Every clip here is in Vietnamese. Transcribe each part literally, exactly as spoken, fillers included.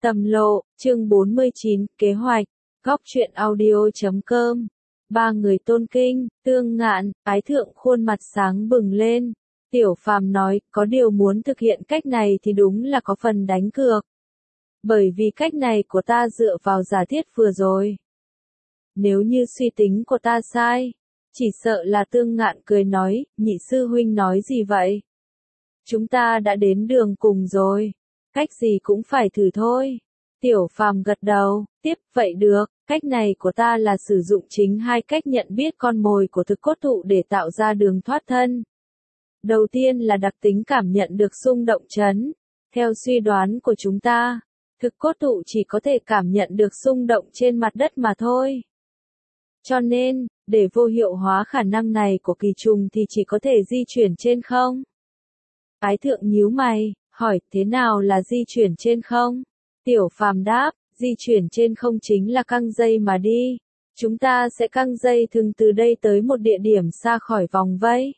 Tầm lộ, chương bốn mươi chín, kế hoạch, góc truyện audio chấm com. Ba người tôn kinh, Tương Ngạn, Ái Thượng khuôn mặt sáng bừng lên. Tiểu Phàm nói, có điều muốn thực hiện cách này thì đúng là có phần đánh cược. Bởi vì cách này của ta dựa vào giả thiết vừa rồi. Nếu như suy tính của ta sai, chỉ sợ là Tương Ngạn cười nói, nhị sư huynh nói gì vậy? Chúng ta đã đến đường cùng rồi. Cách gì cũng phải thử thôi. Tiểu Phàm gật đầu, tiếp, vậy được, cách này của ta là sử dụng chính hai cách nhận biết con mồi của thực cốt thụ để tạo ra đường thoát thân. Đầu tiên là đặc tính cảm nhận được xung động chấn. Theo suy đoán của chúng ta, thực cốt thụ chỉ có thể cảm nhận được xung động trên mặt đất mà thôi. Cho nên, để vô hiệu hóa khả năng này của kỳ trùng thì chỉ có thể di chuyển trên không. Ái Thượng nhíu mày, hỏi, thế nào là di chuyển trên không? Tiểu Phàm đáp, di chuyển trên không chính là căng dây mà đi. Chúng ta sẽ căng dây thừng từ đây tới một địa điểm xa khỏi vòng vây.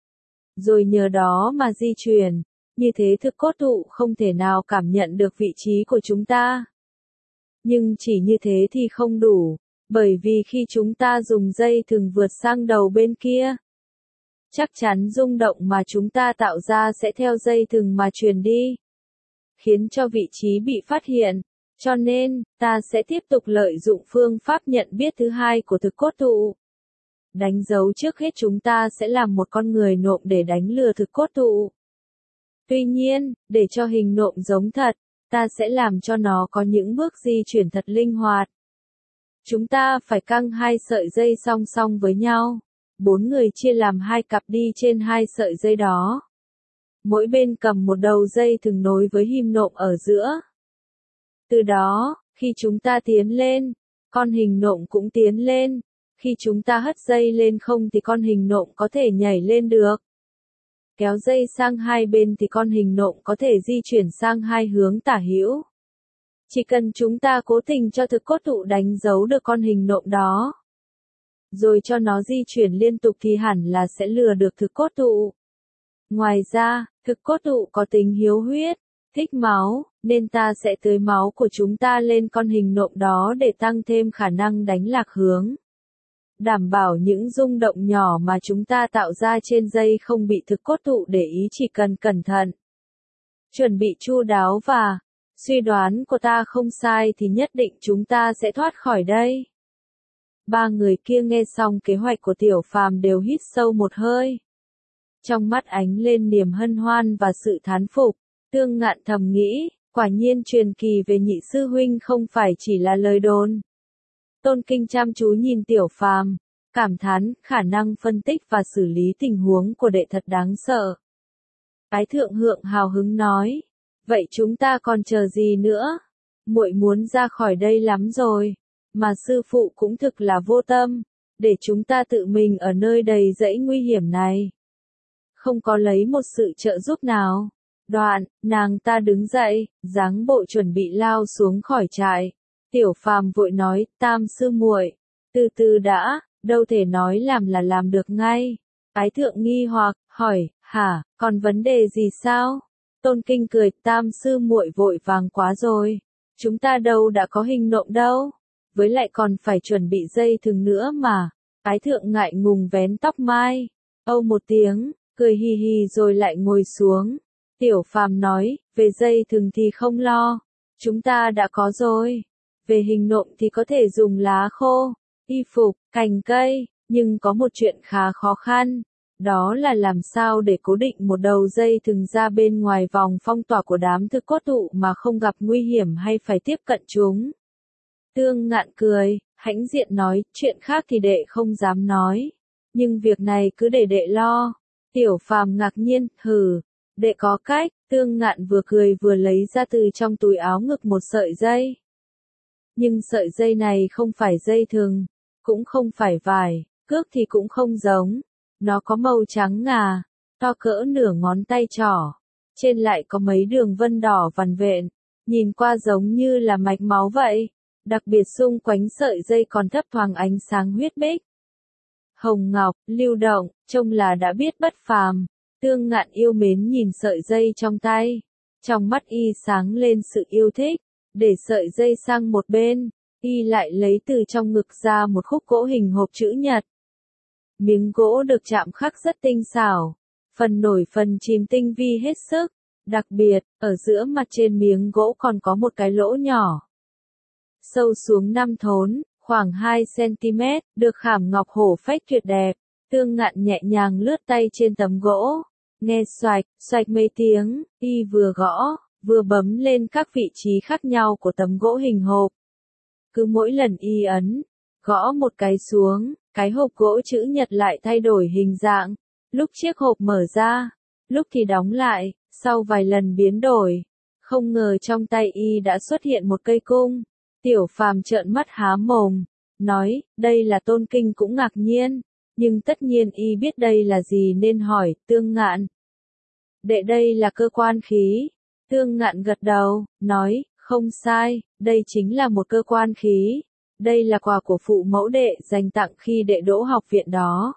Rồi nhờ đó mà di chuyển, như thế thực cốt thụ không thể nào cảm nhận được vị trí của chúng ta. Nhưng chỉ như thế thì không đủ, bởi vì khi chúng ta dùng dây thừng vượt sang đầu bên kia, chắc chắn rung động mà chúng ta tạo ra sẽ theo dây thừng mà truyền đi, khiến cho vị trí bị phát hiện. Cho nên, ta sẽ tiếp tục lợi dụng phương pháp nhận biết thứ hai của thực cốt thụ. Đánh dấu trước hết chúng ta sẽ làm một con người nộm để đánh lừa thực cốt thụ. Tuy nhiên, để cho hình nộm giống thật, ta sẽ làm cho nó có những bước di chuyển thật linh hoạt. Chúng ta phải căng hai sợi dây song song với nhau. Bốn người chia làm hai cặp đi trên hai sợi dây đó. Mỗi bên cầm một đầu dây thừng nối với hình nộm ở giữa. Từ đó, khi chúng ta tiến lên, con hình nộm cũng tiến lên. Khi chúng ta hất dây lên không thì con hình nộm có thể nhảy lên được. Kéo dây sang hai bên thì con hình nộm có thể di chuyển sang hai hướng tả hữu. Chỉ cần chúng ta cố tình cho thực cốt thụ đánh dấu được con hình nộm đó, rồi cho nó di chuyển liên tục thì hẳn là sẽ lừa được thực cốt thụ. Ngoài ra, thực cốt thụ có tính hiếu huyết, thích máu, nên ta sẽ tưới máu của chúng ta lên con hình nộm đó để tăng thêm khả năng đánh lạc hướng. Đảm bảo những rung động nhỏ mà chúng ta tạo ra trên dây không bị thực cốt thụ để ý, chỉ cần cẩn thận, chuẩn bị chu đáo và suy đoán của ta không sai thì nhất định chúng ta sẽ thoát khỏi đây. Ba người kia nghe xong kế hoạch của Tiểu Phàm đều hít sâu một hơi. Trong mắt ánh lên niềm hân hoan và sự thán phục. Tương Ngạn thầm nghĩ, quả nhiên truyền kỳ về nhị sư huynh không phải chỉ là lời đồn. Tôn Kinh chăm chú nhìn Tiểu Phàm, cảm thán khả năng phân tích và xử lý tình huống của đệ thật đáng sợ. Ái Thượng hượng hào hứng nói, vậy chúng ta còn chờ gì nữa? Muội muốn ra khỏi đây lắm rồi, mà sư phụ cũng thực là vô tâm, để chúng ta tự mình ở nơi đầy rẫy nguy hiểm này. Không có lấy một sự trợ giúp nào. Đoạn, nàng ta đứng dậy, dáng bộ chuẩn bị lao xuống khỏi trại. Tiểu Phàm vội nói, Tam sư muội, từ từ đã, đâu thể nói làm là làm được ngay. Ái Thượng nghi hoặc, hỏi, hả, còn vấn đề gì sao? Tôn Kinh cười, Tam sư muội vội vàng quá rồi. Chúng ta đâu đã có hình nộm đâu. Với lại còn phải chuẩn bị dây thừng nữa mà. Ái Thượng ngại ngùng vén tóc mai. Âu một tiếng, cười hì hì rồi lại ngồi xuống. Tiểu Phàm nói, về dây thừng thì không lo. Chúng ta đã có rồi. Về hình nộm thì có thể dùng lá khô, y phục, cành cây. Nhưng có một chuyện khá khó khăn. Đó là làm sao để cố định một đầu dây thừng ra bên ngoài vòng phong tỏa của đám thực cốt thụ mà không gặp nguy hiểm hay phải tiếp cận chúng. Tương Ngạn cười, hãnh diện nói, chuyện khác thì đệ không dám nói. Nhưng việc này cứ để đệ lo. Tiểu Phàm ngạc nhiên, hừ, đệ có cách. Tương Ngạn vừa cười vừa lấy ra từ trong túi áo ngực một sợi dây. Nhưng sợi dây này không phải dây thừng, cũng không phải vải, cước thì cũng không giống. Nó có màu trắng ngà, to cỡ nửa ngón tay trỏ. Trên lại có mấy đường vân đỏ vằn vện, nhìn qua giống như là mạch máu vậy. Đặc biệt xung quanh sợi dây còn thấp thoáng ánh sáng huyết bích. Hồng ngọc, lưu động, trông là đã biết bất phàm. Tương Ngạn yêu mến nhìn sợi dây trong tay. Trong mắt y sáng lên sự yêu thích. Để sợi dây sang một bên, y lại lấy từ trong ngực ra một khúc gỗ hình hộp chữ nhật. Miếng gỗ được chạm khắc rất tinh xảo, phần nổi phần chìm tinh vi hết sức, đặc biệt, ở giữa mặt trên miếng gỗ còn có một cái lỗ nhỏ. Sâu xuống năm thốn, khoảng hai xăng-ti-mét, được khảm ngọc hổ phách tuyệt đẹp. Tương Ngạn nhẹ nhàng lướt tay trên tấm gỗ, nghe xoạch, xoạch mấy tiếng, y vừa gõ, vừa bấm lên các vị trí khác nhau của tấm gỗ hình hộp. Cứ mỗi lần y ấn, gõ một cái xuống, cái hộp gỗ chữ nhật lại thay đổi hình dạng, lúc chiếc hộp mở ra, lúc thì đóng lại, sau vài lần biến đổi, không ngờ trong tay y đã xuất hiện một cây cung. Tiểu Phàm trợn mắt há mồm, nói, đây là Tôn Kinh cũng ngạc nhiên, nhưng tất nhiên y biết đây là gì nên hỏi, Tương Ngạn. Đệ đây là cơ quan khí. Tương Ngạn gật đầu, nói, không sai, đây chính là một cơ quan khí. Đây là quà của phụ mẫu đệ dành tặng khi đệ đỗ học viện đó.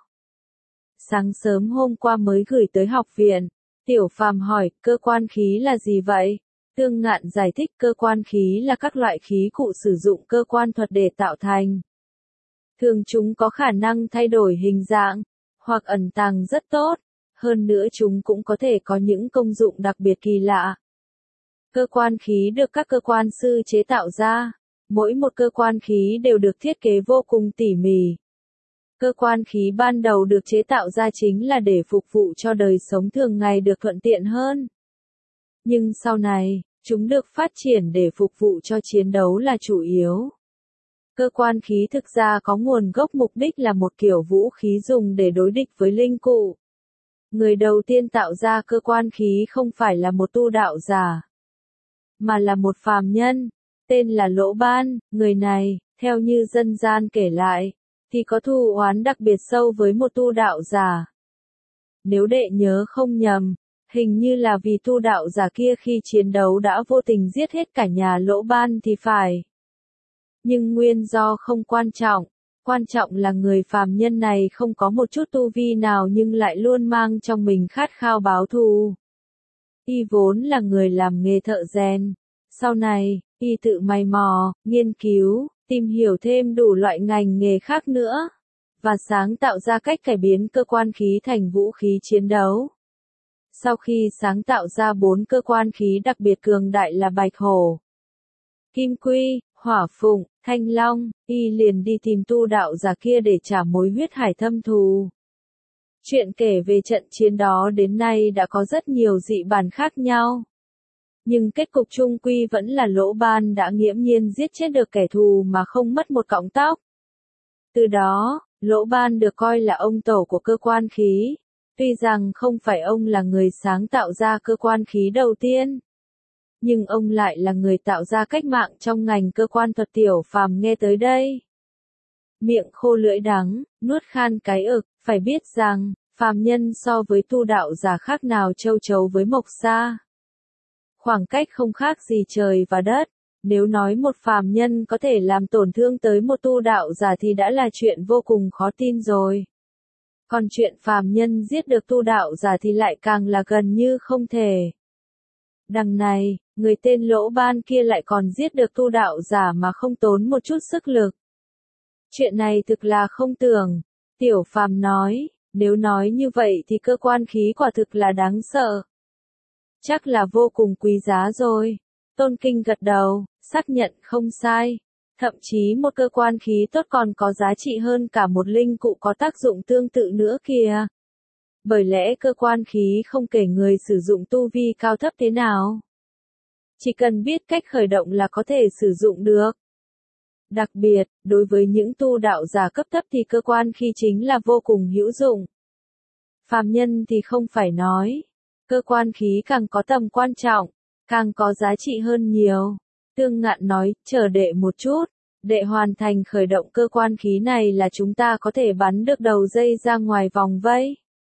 Sáng sớm hôm qua mới gửi tới học viện. Tiểu Phàm hỏi, cơ quan khí là gì vậy? Tương Ngạn giải thích cơ quan khí là các loại khí cụ sử dụng cơ quan thuật để tạo thành. Thường chúng có khả năng thay đổi hình dạng, hoặc ẩn tàng rất tốt, hơn nữa chúng cũng có thể có những công dụng đặc biệt kỳ lạ. Cơ quan khí được các cơ quan sư chế tạo ra, mỗi một cơ quan khí đều được thiết kế vô cùng tỉ mỉ. Cơ quan khí ban đầu được chế tạo ra chính là để phục vụ cho đời sống thường ngày được thuận tiện hơn. Nhưng sau này, chúng được phát triển để phục vụ cho chiến đấu là chủ yếu. Cơ quan khí thực ra có nguồn gốc mục đích là một kiểu vũ khí dùng để đối địch với linh cụ. Người đầu tiên tạo ra cơ quan khí không phải là một tu đạo giả, mà là một phàm nhân, tên là Lỗ Ban. Người này, theo như dân gian kể lại, thì có thù oán đặc biệt sâu với một tu đạo giả. Nếu đệ nhớ không nhầm, hình như là vì tu đạo giả kia khi chiến đấu đã vô tình giết hết cả nhà Lỗ Ban thì phải. Nhưng nguyên do không quan trọng, quan trọng là người phàm nhân này không có một chút tu vi nào nhưng lại luôn mang trong mình khát khao báo thù. Y vốn là người làm nghề thợ rèn, sau này, y tự mày mò, nghiên cứu, tìm hiểu thêm đủ loại ngành nghề khác nữa, và sáng tạo ra cách cải biến cơ quan khí thành vũ khí chiến đấu. Sau khi sáng tạo ra bốn cơ quan khí đặc biệt cường đại là Bạch Hổ, Kim Quy, Hỏa Phụng, Thanh Long, y liền đi tìm tu đạo giả kia để trả mối huyết hải thâm thù. Chuyện kể về trận chiến đó đến nay đã có rất nhiều dị bản khác nhau. Nhưng kết cục chung quy vẫn là Lỗ Ban đã nghiễm nhiên giết chết được kẻ thù mà không mất một cọng tóc. Từ đó, Lỗ Ban được coi là ông tổ của cơ quan khí, tuy rằng không phải ông là người sáng tạo ra cơ quan khí đầu tiên. Nhưng ông lại là người tạo ra cách mạng trong ngành cơ quan thuật. Tiểu Phàm nghe tới đây, miệng khô lưỡi đắng, nuốt khan cái ực, phải biết rằng, phàm nhân so với tu đạo giả khác nào châu chấu với mộc sa. Khoảng cách không khác gì trời và đất, nếu nói một phàm nhân có thể làm tổn thương tới một tu đạo giả thì đã là chuyện vô cùng khó tin rồi. Còn chuyện phàm nhân giết được tu đạo giả thì lại càng là gần như không thể. Đằng này, người tên Lỗ Ban kia lại còn giết được tu đạo giả mà không tốn một chút sức lực. Chuyện này thực là không tưởng. Tiểu Phàm nói, nếu nói như vậy thì cơ quan khí quả thực là đáng sợ. Chắc là vô cùng quý giá rồi. Tôn Kinh gật đầu, xác nhận không sai. Thậm chí một cơ quan khí tốt còn có giá trị hơn cả một linh cụ có tác dụng tương tự nữa kìa. Bởi lẽ cơ quan khí không kể người sử dụng tu vi cao thấp thế nào. Chỉ cần biết cách khởi động là có thể sử dụng được. Đặc biệt, đối với những tu đạo giả cấp thấp thì cơ quan khí chính là vô cùng hữu dụng. Phàm nhân thì không phải nói. Cơ quan khí càng có tầm quan trọng, càng có giá trị hơn nhiều. Tương Ngạn nói, chờ đệ một chút, đệ hoàn thành khởi động cơ quan khí này là chúng ta có thể bắn được đầu dây ra ngoài vòng vây.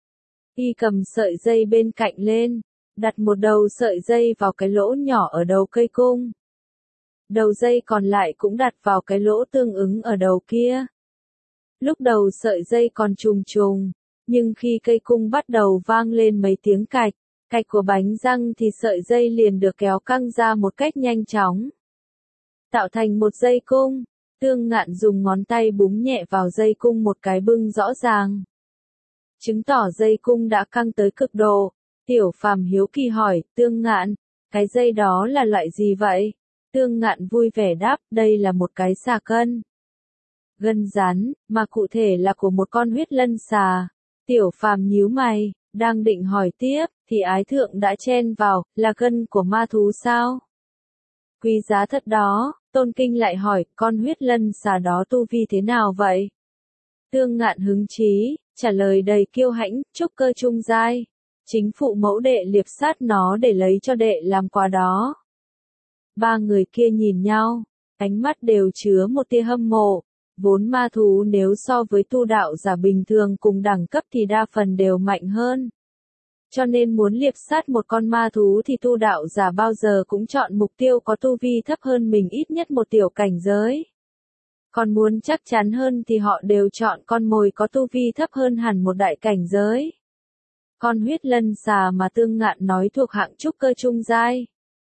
Y cầm sợi dây bên cạnh lên, đặt một đầu sợi dây vào cái lỗ nhỏ ở đầu cây cung. Đầu dây còn lại cũng đặt vào cái lỗ tương ứng ở đầu kia. Lúc đầu sợi dây còn trùng trùng, nhưng khi cây cung bắt đầu vang lên mấy tiếng cạch, cạch của bánh răng thì sợi dây liền được kéo căng ra một cách nhanh chóng. tạo thành một dây cung. Tương Ngạn dùng ngón tay búng nhẹ vào dây cung một cái bưng rõ ràng. Chứng tỏ dây cung đã căng tới cực độ. Tiểu Phàm hiếu kỳ hỏi, Tương Ngạn, cái dây đó là loại gì vậy? Tương Ngạn vui vẻ đáp, đây là một cái xà cân. Gân rắn, mà cụ thể là của một con huyết lân xà. Tiểu Phàm nhíu mày, đang định hỏi tiếp, thì Ái Thượng đã chen vào, là gân của ma thú sao? Quý giá thật đó. Tôn Kinh lại hỏi, con huyết lân xà đó tu vi thế nào vậy? Tương Ngạn hứng chí, trả lời đầy kiêu hãnh, trúc cơ trung giai. Chính phụ mẫu đệ liệp sát nó để lấy cho đệ làm quà đó. Ba người kia nhìn nhau, ánh mắt đều chứa một tia hâm mộ. Vốn ma thú nếu so với tu đạo giả bình thường cùng đẳng cấp thì đa phần đều mạnh hơn. Cho nên muốn liệp sát một con ma thú thì tu đạo giả bao giờ cũng chọn mục tiêu có tu vi thấp hơn mình ít nhất một tiểu cảnh giới. Còn muốn chắc chắn hơn thì họ đều chọn con mồi có tu vi thấp hơn hẳn một đại cảnh giới. Con huyết lân xà mà Tương Ngạn nói thuộc hạng trúc cơ trung giai.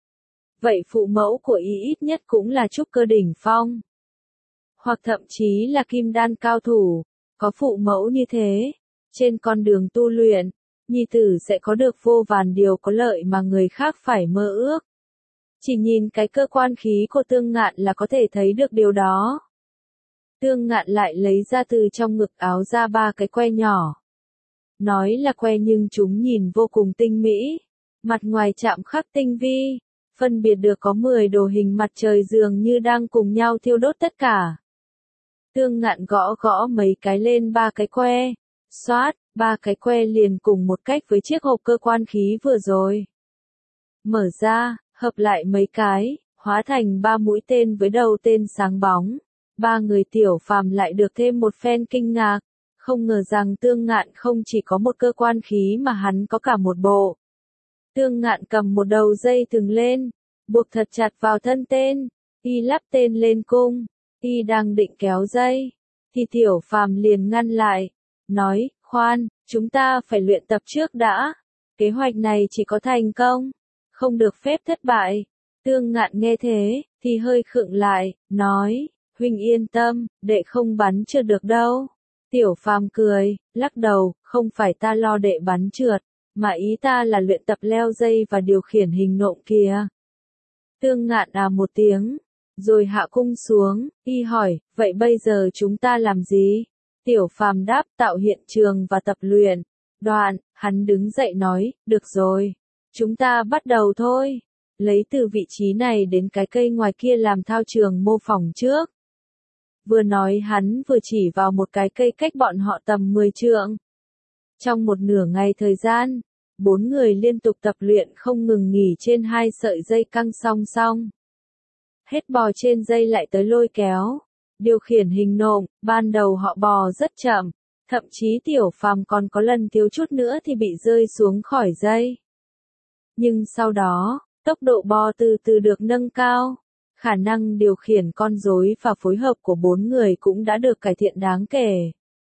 Vậy phụ mẫu của y ít nhất cũng là trúc cơ đỉnh phong. Hoặc thậm chí là kim đan cao thủ. Có phụ mẫu như thế, trên con đường tu luyện, nhi tử sẽ có được vô vàn điều có lợi mà người khác phải mơ ước. Chỉ nhìn cái cơ quan khí của Tương Ngạn là có thể thấy được điều đó. Tương Ngạn lại lấy ra từ trong ngực áo ra ba cái que nhỏ. Nói là que nhưng chúng nhìn vô cùng tinh mỹ. Mặt ngoài chạm khắc tinh vi, phân biệt được có mười đồ hình mặt trời dường như đang cùng nhau thiêu đốt tất cả. Tương Ngạn gõ gõ mấy cái lên ba cái que. Xoát, ba cái que liền cùng một cách với chiếc hộp cơ quan khí vừa rồi. Mở ra, hợp lại mấy cái, hóa thành ba mũi tên với đầu tên sáng bóng. Ba người Tiểu Phàm lại được thêm một phen kinh ngạc. Không ngờ rằng Tương Ngạn không chỉ có một cơ quan khí mà hắn có cả một bộ. Tương Ngạn cầm một đầu dây thừng lên, buộc thật chặt vào thân tên, y lắp tên lên cung, y đang định kéo dây, thì Tiểu Phàm liền ngăn lại, nói, khoan, chúng ta phải luyện tập trước đã, kế hoạch này chỉ có thành công, không được phép thất bại. Tương Ngạn nghe thế, thì hơi khựng lại, nói, huynh yên tâm, đệ không bắn trượt được đâu. Tiểu Phàm cười, lắc đầu, không phải ta lo đệ bắn trượt, mà ý ta là luyện tập leo dây và điều khiển hình nộm kìa. Tương Ngạn à một tiếng, rồi hạ cung xuống, y hỏi, vậy bây giờ chúng ta làm gì? Tiểu Phàm đáp, tạo hiện trường và tập luyện. Đoạn, hắn đứng dậy nói, được rồi, chúng ta bắt đầu thôi. Lấy từ vị trí này đến cái cây ngoài kia làm thao trường mô phỏng trước. Vừa nói hắn vừa chỉ vào một cái cây cách bọn họ tầm mười trượng. Trong một nửa ngày thời gian, bốn người liên tục tập luyện không ngừng nghỉ trên hai sợi dây căng song song. Hết bò trên dây lại tới lôi kéo, điều khiển hình nộm, ban đầu họ bò rất chậm, thậm chí Tiểu Phàm còn có lần thiếu chút nữa thì bị rơi xuống khỏi dây. Nhưng sau đó, tốc độ bò từ từ được nâng cao. Khả năng điều khiển con rối và phối hợp của bốn người cũng đã được cải thiện đáng kể.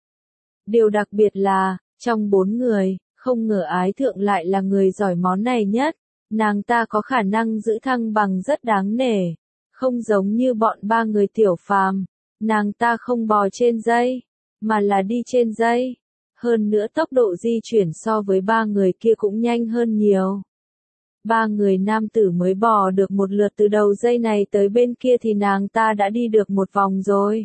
Điều đặc biệt là, trong bốn người, không ngờ Ái Thượng lại là người giỏi món này nhất. Nàng ta có khả năng giữ thăng bằng rất đáng nể. Không giống như bọn ba người Tiểu Phàm, nàng ta không bò trên dây, mà là đi trên dây. Hơn nữa tốc độ di chuyển so với ba người kia cũng nhanh hơn nhiều. Ba người nam tử mới bò được một lượt từ đầu dây này tới bên kia thì nàng ta đã đi được một vòng rồi.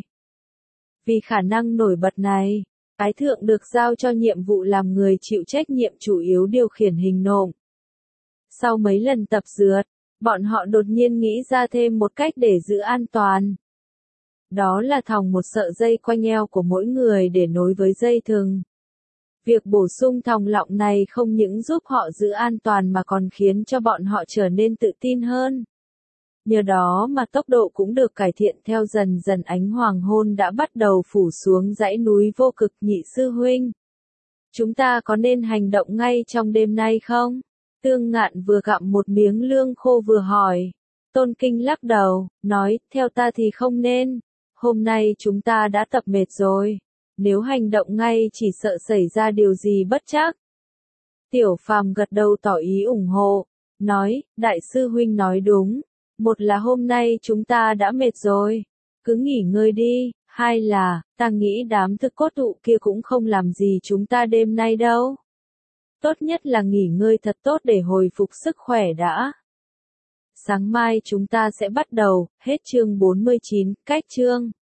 Vì khả năng nổi bật này, Ái Thượng được giao cho nhiệm vụ làm người chịu trách nhiệm chủ yếu điều khiển hình nộm. Sau mấy lần tập rượt, bọn họ đột nhiên nghĩ ra thêm một cách để giữ an toàn. Đó là thòng một sợi dây quanh eo của mỗi người để nối với dây thừng. Việc bổ sung thòng lọng này không những giúp họ giữ an toàn mà còn khiến cho bọn họ trở nên tự tin hơn. Nhờ đó mà tốc độ cũng được cải thiện theo dần dần ánh hoàng hôn đã bắt đầu phủ xuống dãy núi vô cực. Nhị sư huynh. Chúng ta có nên hành động ngay trong đêm nay không? Tương Ngạn vừa gặm một miếng lương khô vừa hỏi. Tôn Kinh lắc đầu, nói, theo ta thì không nên. Hôm nay chúng ta đã tập mệt rồi. Nếu hành động ngay chỉ sợ xảy ra điều gì bất trắc. Tiểu Phàm gật đầu tỏ ý ủng hộ, nói, đại sư huynh nói đúng, Một là hôm nay chúng ta đã mệt rồi, cứ nghỉ ngơi đi, hai là, ta nghĩ đám thực cốt thụ kia cũng không làm gì chúng ta đêm nay đâu. Tốt nhất là nghỉ ngơi thật tốt để hồi phục sức khỏe đã. Sáng mai chúng ta sẽ bắt đầu, hết chương bốn mươi chín, cách chương.